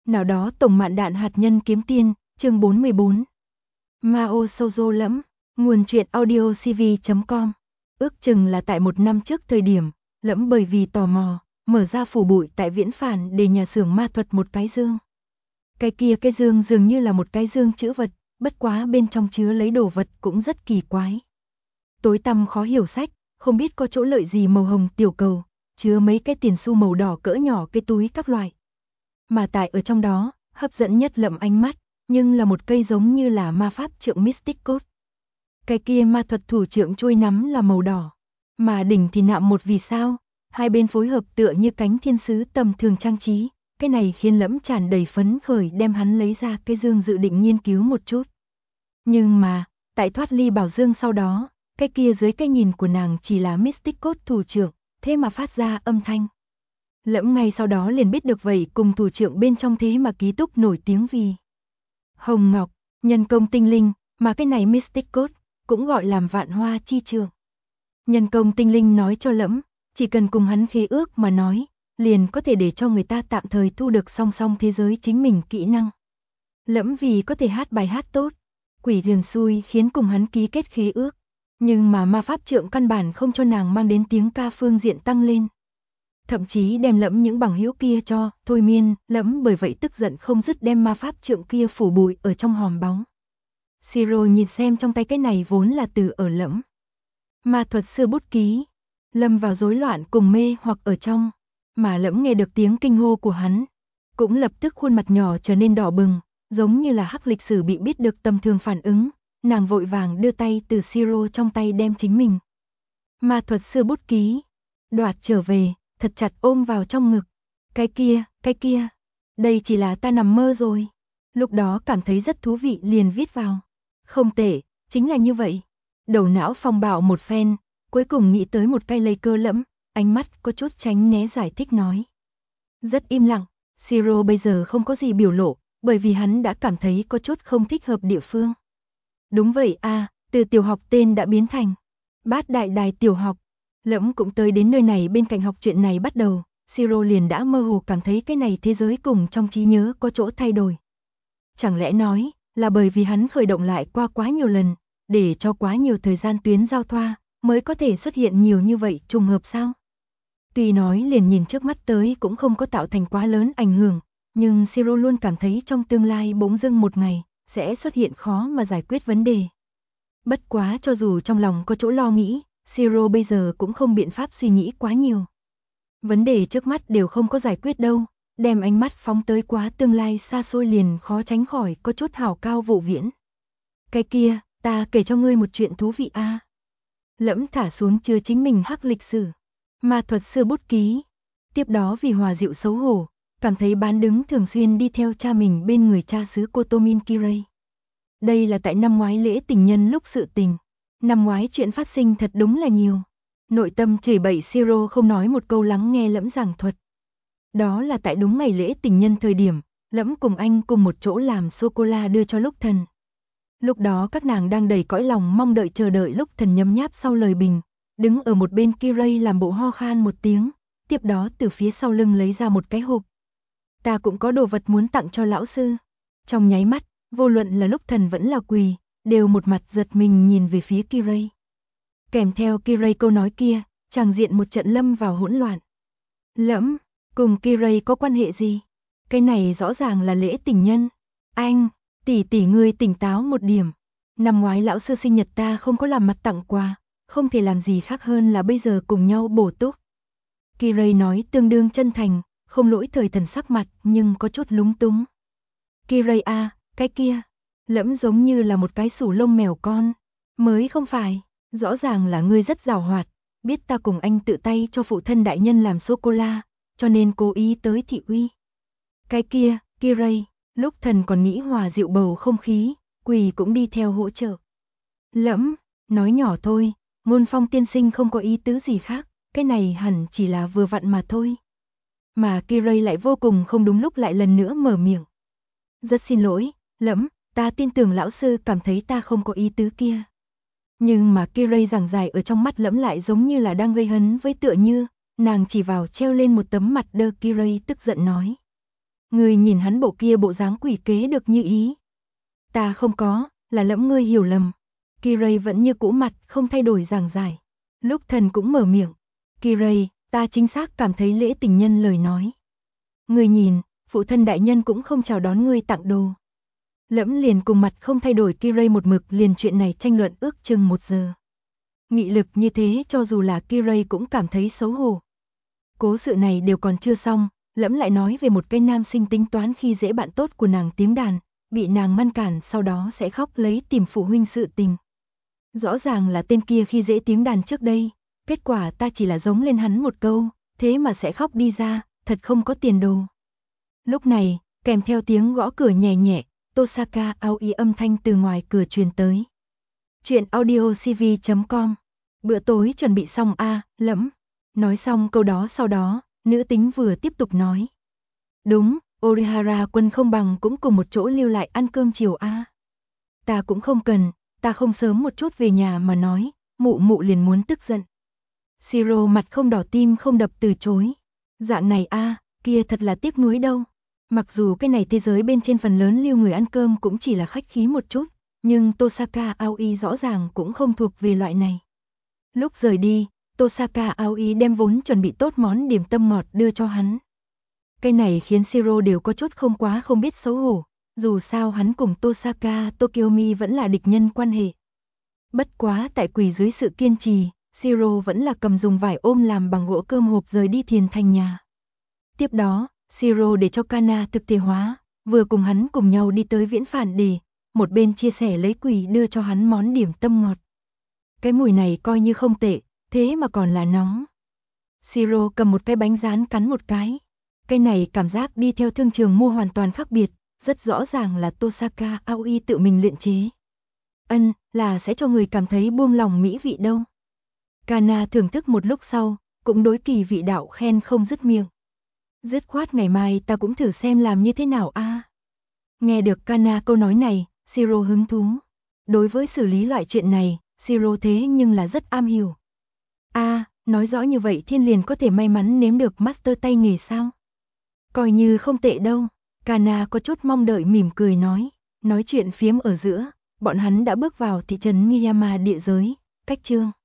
Nào đó tổng mạn đạn hạt nhân kiếm tiên, chương 44. Mao Shoujo lẫm, nguồn truyện audio cv.com. Ước chừng là tại một năm trước thời điểm, lẫm bởi vì tò mò, mở ra phủ bụi tại Viễn Phản để nhà xưởng ma thuật một cái dương. Cái dương dường như là một cái dương trữ vật, bất quá bên trong chứa lấy đồ vật cũng rất kỳ quái. Tối tăm khó hiểu sách, không biết có chỗ lợi gì màu hồng tiểu cầu, chứa mấy cái tiền xu màu đỏ cỡ nhỏ cái túi các loại. Mà tại ở trong đó, hấp dẫn nhất lẫm ánh mắt, nhưng là một cây giống như là ma pháp trượng Mystic Code. Cái kia ma thuật thủ trượng chuôi nắm là màu đỏ, mà đỉnh thì nạm một vì sao, hai bên phối hợp tựa như cánh thiên sứ tầm thường trang trí. Cái này khiến lẫm tràn đầy phấn khởi đem hắn lấy ra cái dương dự định nghiên cứu một chút. Nhưng mà, tại thoát ly bảo dương sau đó, cái kia dưới cái nhìn của nàng chỉ là Mystic Code thủ trượng, thế mà phát ra âm thanh. Lẫm ngay sau đó liền biết được vậy cùng thủ trượng bên trong thế mà ký túc nổi tiếng vì hồng ngọc, nhân công tinh linh, mà cái này Mystic Code cũng gọi làm vạn hoa chi trượng. Nhân công tinh linh nói cho lẫm, chỉ cần cùng hắn khế ước mà nói, liền có thể để cho người ta tạm thời thu được song song thế giới chính mình kỹ năng. Lẫm vì có thể hát bài hát tốt, quỷ liền xui khiến cùng hắn ký kết khế ước, nhưng mà ma pháp trượng căn bản không cho nàng mang đến tiếng ca phương diện tăng lên. Thậm chí đem lẫm những bằng hữu kia cho thôi miên, lẫm bởi vậy tức giận không dứt đem ma pháp trượng kia phủ bụi ở trong hòm bóng. Siro nhìn xem trong tay cái này vốn là từ ở lẫm ma thuật sư bút ký, lâm vào rối loạn cùng mê hoặc ở trong, mà lẫm nghe được tiếng kinh hô của hắn, cũng lập tức khuôn mặt nhỏ trở nên đỏ bừng, giống như là hắc lịch sử bị biết được tầm thường phản ứng, nàng vội vàng đưa tay từ Siro trong tay đem chính mình ma thuật sư bút ký đoạt trở về, thật chặt ôm vào trong ngực. Cái kia, đây chỉ là ta nằm mơ rồi. Lúc đó cảm thấy rất thú vị liền viết vào. Không tệ, chính là như vậy. Đầu não phong bạo một phen, cuối cùng nghĩ tới một cái lây cơ lẫm, ánh mắt có chút tránh né giải thích nói. Rất im lặng, Siro bây giờ không có gì biểu lộ, bởi vì hắn đã cảm thấy có chút không thích hợp địa phương. Đúng vậy à, từ tiểu học tên đã biến thành Bát Đại Đài tiểu học. Lẫm cũng tới đến nơi này bên cạnh học chuyện này bắt đầu, Siro liền đã mơ hồ cảm thấy cái này thế giới cùng trong trí nhớ có chỗ thay đổi. Chẳng lẽ nói, là bởi vì hắn khởi động lại qua quá nhiều lần, để cho quá nhiều thời gian tuyến giao thoa, mới có thể xuất hiện nhiều như vậy trùng hợp sao? Tuy nói liền nhìn trước mắt tới cũng không có tạo thành quá lớn ảnh hưởng, nhưng Siro luôn cảm thấy trong tương lai bỗng dưng một ngày, sẽ xuất hiện khó mà giải quyết vấn đề. Bất quá cho dù trong lòng có chỗ lo nghĩ, Siro bây giờ cũng không biện pháp suy nghĩ quá nhiều. Vấn đề trước mắt đều không có giải quyết đâu, đem ánh mắt phóng tới quá tương lai xa xôi liền khó tránh khỏi có chút hào cao vụ viễn. Cái kia, ta kể cho ngươi một chuyện thú vị a. Lẫm thả xuống chứa chính mình hắc lịch sử, ma thuật sư bút ký. Tiếp đó vì hòa dịu xấu hổ, cảm thấy bán đứng thường xuyên đi theo cha mình bên người cha xứ Kotomin Kirei. Đây là tại năm ngoái lễ tình nhân lúc sự tình. Năm ngoái chuyện phát sinh thật đúng là nhiều. Nội tâm chửi bậy Siro không nói một câu lắng nghe lẫm giảng thuật. Đó là tại đúng ngày lễ tình nhân thời điểm, lẫm cùng anh cùng một chỗ làm sô-cô-la đưa cho Lúc Thần. Lúc đó các nàng đang đầy cõi lòng mong đợi chờ đợi Lúc Thần nhấm nháp sau lời bình, đứng ở một bên Kirei làm bộ ho khan một tiếng, tiếp đó từ phía sau lưng lấy ra một cái hộp. Ta cũng có đồ vật muốn tặng cho lão sư. Trong nháy mắt, vô luận là Lúc Thần vẫn là Quỳ, đều một mặt giật mình nhìn về phía Kirei. Kèm theo Kirei câu nói kia, tràng diện một trận lâm vào hỗn loạn. Lẫm, cùng Kirei có quan hệ gì? Cái này rõ ràng là lễ tình nhân. Anh, tỷ ngươi tỉnh táo một điểm. Năm ngoái lão sư sinh nhật ta không có làm mặt tặng quà, không thể làm gì khác hơn là bây giờ cùng nhau bổ túc. Kirei nói tương đương chân thành, không lỗi thời thần sắc mặt nhưng có chút lúng túng. Kirei à, cái kia, lẫm giống như là một cái sủ lông mèo con. Mới không phải, rõ ràng là ngươi rất giàu hoạt, biết ta cùng anh tự tay cho phụ thân đại nhân làm sô-cô-la, cho nên cố ý tới thị uy. Cái kia, Kirei, Lúc Thần còn nghĩ hòa dịu bầu không khí, Quỳ cũng đi theo hỗ trợ. Lẫm, nói nhỏ thôi, Ngôn Phong tiên sinh không có ý tứ gì khác, cái này hẳn chỉ là vừa vặn mà thôi. Mà Kirei lại vô cùng không đúng lúc lại lần nữa mở miệng. Rất xin lỗi, Lẫm, ta tin tưởng lão sư cảm thấy ta không có ý tứ kia. Nhưng mà Kirei giảng giải ở trong mắt lẫm lại giống như là đang gây hấn với tựa như, nàng chỉ vào treo lên một tấm mặt đơ Kirei tức giận nói. Ngươi nhìn hắn bộ kia bộ dáng quỷ kế được như ý. Ta không có, là Lẫm ngươi hiểu lầm. Kiray vẫn như cũ mặt không thay đổi giảng giải. Lúc Thần cũng mở miệng. Kiray, ta chính xác cảm thấy lễ tình nhân lời nói. Ngươi nhìn, phụ thân đại nhân cũng không chào đón ngươi tặng đồ. Lẫm liền cùng mặt không thay đổi Kiray một mực liền chuyện này tranh luận ước chừng 1 giờ. Nghị lực như thế cho dù là Kiray cũng cảm thấy xấu hổ. Cố sự này đều còn chưa xong, Lẫm lại nói về một cái nam sinh tính toán khi dễ bạn tốt của nàng tiếng đàn, bị nàng ngăn cản sau đó sẽ khóc lấy tìm phụ huynh sự tình. Rõ ràng là tên kia khi dễ tiếng đàn trước đây, kết quả ta chỉ là giống lên hắn một câu, thế mà sẽ khóc đi ra, thật không có tiền đồ. Lúc này, kèm theo tiếng gõ cửa nhẹ nhẹ, Tosaka Aoi âm thanh từ ngoài cửa truyền tới. Chuyện audiocv.com. Bữa tối chuẩn bị xong a, Lẫm. Nói xong câu đó sau đó, nữ tính vừa tiếp tục nói. Đúng, Orihara Quân không bằng cũng cùng một chỗ lưu lại ăn cơm chiều a. Ta cũng không cần, ta không sớm một chút về nhà mà nói, mụ mụ liền muốn tức giận. Shiro mặt không đỏ tim không đập từ chối. Dạng này a, kia thật là tiếc nuối đâu. Mặc dù cái này thế giới bên trên phần lớn lưu người ăn cơm cũng chỉ là khách khí một chút, nhưng Tosaka Aoi rõ ràng cũng không thuộc về loại này. Lúc rời đi, Tosaka Aoi đem vốn chuẩn bị tốt món điểm tâm ngọt đưa cho hắn. Cái này khiến Shiro đều có chút không biết xấu hổ, dù sao hắn cùng Tosaka Tokyomi vẫn là địch nhân quan hệ. Bất quá tại quỳ dưới sự kiên trì, Shiro vẫn là cầm dùng vải ôm làm bằng gỗ cơm hộp rời đi Thiền Thành nhà. Tiếp đó, Shiro để cho Kana thực thể hóa, vừa cùng hắn cùng nhau đi tới Viễn Phản Đề, một bên chia sẻ lấy quỷ đưa cho hắn món điểm tâm ngọt. Cái mùi này coi như không tệ, thế mà còn là nóng. Shiro cầm một cái bánh rán cắn một cái. Cái này cảm giác đi theo thương trường mua hoàn toàn khác biệt, rất rõ ràng là Tosaka Aoi tự mình luyện chế. Là sẽ cho người cảm thấy buông lòng mỹ vị đâu. Kana thưởng thức một lúc sau, cũng đối kỳ vị đạo khen không dứt miệng. Dứt khoát ngày mai ta cũng thử xem làm như thế nào a. Nghe được Kana câu nói này, Shiro hứng thú. Đối với xử lý loại chuyện này, Shiro thế nhưng là rất am hiểu. Nói rõ như vậy Thiên liền có thể may mắn nếm được master tay nghề sao? Coi như không tệ đâu. Kana có chút mong đợi mỉm cười nói. Nói chuyện phiếm ở giữa, bọn hắn đã bước vào thị trấn Miyama địa giới, cách chương